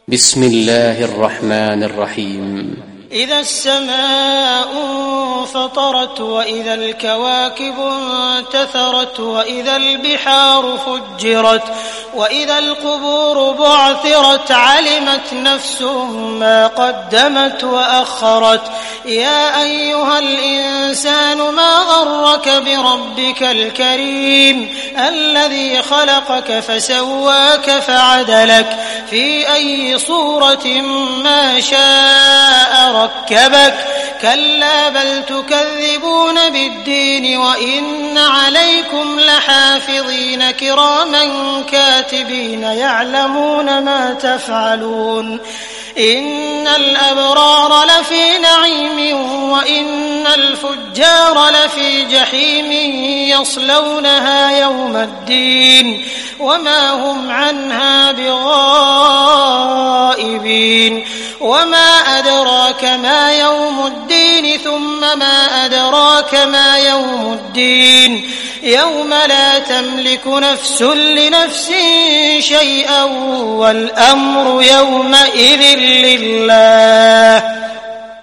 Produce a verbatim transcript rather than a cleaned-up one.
بسم الله الرحمن الرحيم. إذا السماء انفطرت وإذا الكواكب انتثرت وإذا البحار فجرت وإذا القبور بعثرت علمت نفس ما قدمت وأخرت. يا أيها الإنسان ما غرك بربك الكريم الذي خلقك فسواك فعدلك في أي صورة ما شاء ركبك. كلا بل تكذبون بالدين وإن عليكم لحافظين كراما كاتبين يعلمون ما تفعلون. إن الأبرار لفي نعيم وإن الفجار لفي جحيم يصلونها يوم الدين وما هم عنها بغائبين. وما أدراك ما يوم الدين ثم ما أدراك ما يوم الدين يوم لا تملك نفس لنفس شيئا والأمر يومئذ لله.